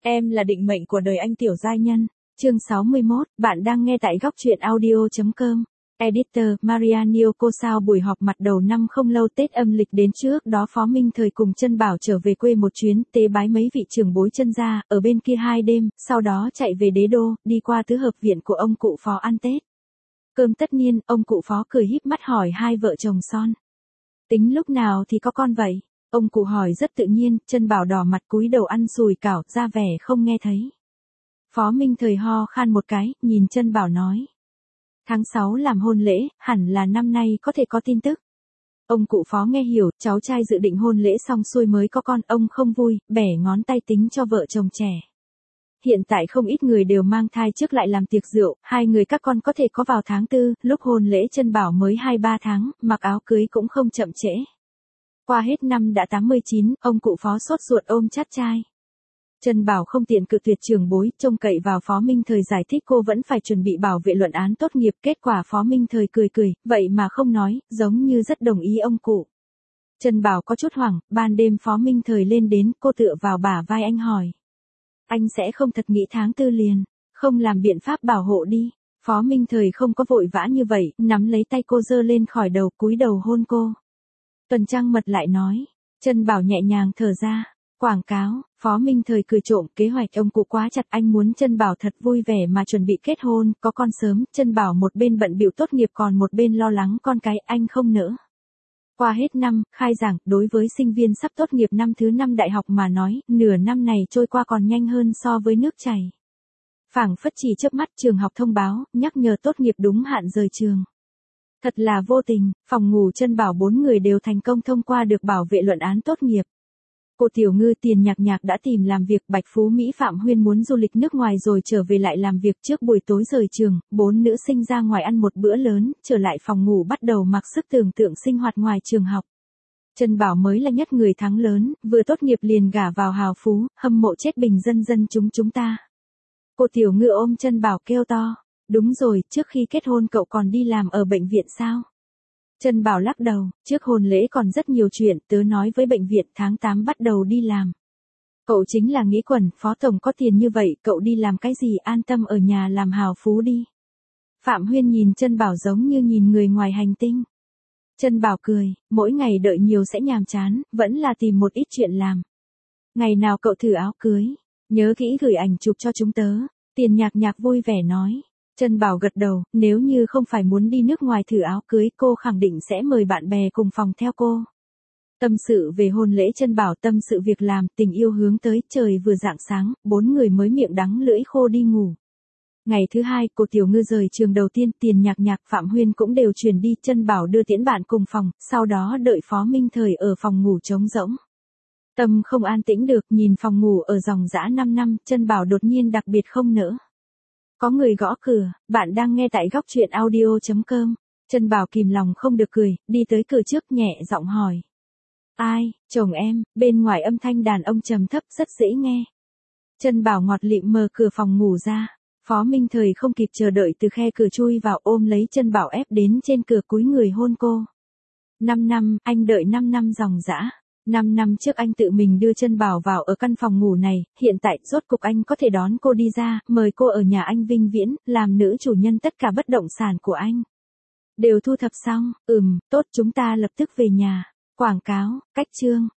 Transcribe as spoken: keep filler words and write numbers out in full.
Em là định mệnh của đời anh tiểu giai nhân. Chương sáu mươi mốt, bạn đang nghe tại góc truyện audio.com. Editor, Marianio cô sao buổi họp mặt đầu năm không lâu Tết âm lịch đến trước đó Phó Minh Thời cùng Chân Bảo trở về quê một chuyến, tế bái mấy vị trưởng bối Chân gia, ở bên kia hai đêm, sau đó chạy về Đế Đô, đi qua tứ hợp viện của ông cụ Phó ăn Tết. Cơm tất niên, ông cụ Phó cười híp mắt hỏi hai vợ chồng son. Tính lúc nào thì có con vậy? Ông cụ hỏi rất tự nhiên, Chân Bảo đỏ mặt cúi đầu ăn sùi cảo, ra vẻ không nghe thấy. Phó Minh Thời ho khan một cái, nhìn Chân Bảo nói. Tháng sáu làm hôn lễ, hẳn là năm nay có thể có tin tức. Ông cụ Phó nghe hiểu, cháu trai dự định hôn lễ xong xuôi mới có con, ông không vui, bẻ ngón tay tính cho vợ chồng trẻ. Hiện tại không ít người đều mang thai trước lại làm tiệc rượu, hai người các con có thể có vào tháng tư, lúc hôn lễ Chân Bảo mới hai ba tháng, mặc áo cưới cũng không chậm trễ. Qua hết năm đã tám mươi chín, ông cụ Phó sốt ruột ôm chát trai. Chân Bảo không tiện cự tuyệt trưởng bối, trông cậy vào Phó Minh Thời giải thích cô vẫn phải chuẩn bị bảo vệ luận án tốt nghiệp, kết quả Phó Minh Thời cười cười, vậy mà không nói, giống như rất đồng ý ông cụ. Chân Bảo có chút hoảng, ban đêm Phó Minh Thời lên đến, cô tựa vào bả vai anh hỏi. Anh sẽ không thật nghĩ tháng tư liền, không làm biện pháp bảo hộ đi. Phó Minh Thời không có vội vã như vậy, nắm lấy tay cô giơ lên khỏi đầu, cúi đầu hôn cô. Tuần Trăng Mật lại nói, Chân Bảo nhẹ nhàng thở ra. Quảng cáo, Phó Minh Thời cười trộm, kế hoạch ông cụ quá chặt, anh muốn Chân Bảo thật vui vẻ mà chuẩn bị kết hôn, có con sớm, Chân Bảo một bên bận bịu tốt nghiệp còn một bên lo lắng con cái, anh không nỡ. Qua hết năm, khai giảng, đối với sinh viên sắp tốt nghiệp năm thứ năm đại học mà nói, nửa năm này trôi qua còn nhanh hơn so với nước chảy. Phảng phất chỉ chớp mắt trường học thông báo, nhắc nhở tốt nghiệp đúng hạn rời trường. Thật là vô tình, phòng ngủ Chân Bảo bốn người đều thành công thông qua được bảo vệ luận án tốt nghiệp. Cô Tiểu Ngư Tiền Nhạc Nhạc đã tìm làm việc, Bạch Phú Mỹ Phạm Huyên muốn du lịch nước ngoài rồi trở về lại làm việc trước buổi tối rời trường, bốn nữ sinh ra ngoài ăn một bữa lớn, trở lại phòng ngủ bắt đầu mặc sức tưởng tượng sinh hoạt ngoài trường học. Chân Bảo mới là nhất người thắng lớn, vừa tốt nghiệp liền gả vào hào phú, hâm mộ chết bình dân dân chúng chúng ta. Cô Tiểu Ngư ôm Chân Bảo kêu to, đúng rồi, trước khi kết hôn cậu còn đi làm ở bệnh viện sao? Chân Bảo lắc đầu, trước hôn lễ còn rất nhiều chuyện, tớ nói với bệnh viện tháng tám bắt đầu đi làm. Cậu chính là nghĩ quẩn, Phó Tổng có tiền như vậy, cậu đi làm cái gì, an tâm ở nhà làm hào phú đi. Phạm Huyên nhìn Chân Bảo giống như nhìn người ngoài hành tinh. Chân Bảo cười, mỗi ngày đợi nhiều sẽ nhàm chán, vẫn là tìm một ít chuyện làm. Ngày nào cậu thử áo cưới, nhớ kỹ gửi ảnh chụp cho chúng tớ. Tiền Nhạc Nhạc vui vẻ nói. Chân Bảo gật đầu, nếu như không phải muốn đi nước ngoài thử áo cưới, cô khẳng định sẽ mời bạn bè cùng phòng theo cô. Tâm sự về hôn lễ Chân Bảo, tâm sự việc làm, tình yêu hướng tới, trời vừa rạng sáng, bốn người mới miệng đắng lưỡi khô đi ngủ. Ngày thứ hai, cô Tiểu Ngư rời trường đầu tiên, Tiền Nhạc Nhạc, Phạm Huyên cũng đều chuyển đi, Chân Bảo đưa tiễn bạn cùng phòng, sau đó đợi Phó Minh Thời ở phòng ngủ trống rỗng. Tâm không an tĩnh được, nhìn phòng ngủ ở dòng dã năm năm, Chân Bảo đột nhiên đặc biệt không nỡ. Có người gõ cửa, bạn đang nghe tại góc truyện audio.com. Chân Bảo kìm lòng không được cười, đi tới cửa trước nhẹ giọng hỏi. Ai, chồng em, bên ngoài âm thanh đàn ông trầm thấp rất dễ nghe. Chân Bảo ngọt lịm mở cửa phòng ngủ ra. Phó Minh Thời không kịp chờ đợi từ khe cửa chui vào ôm lấy Chân Bảo ép đến trên cửa cúi người hôn cô. Năm năm, anh đợi năm năm dòng dã. Năm năm trước anh tự mình đưa Chân Bảo vào ở căn phòng ngủ này, hiện tại rốt cục anh có thể đón cô đi ra, mời cô ở nhà anh vinh viễn, làm nữ chủ nhân tất cả bất động sản của anh. Đều thu thập xong, ừm, tốt chúng ta lập tức về nhà. Quảng cáo, cách chương.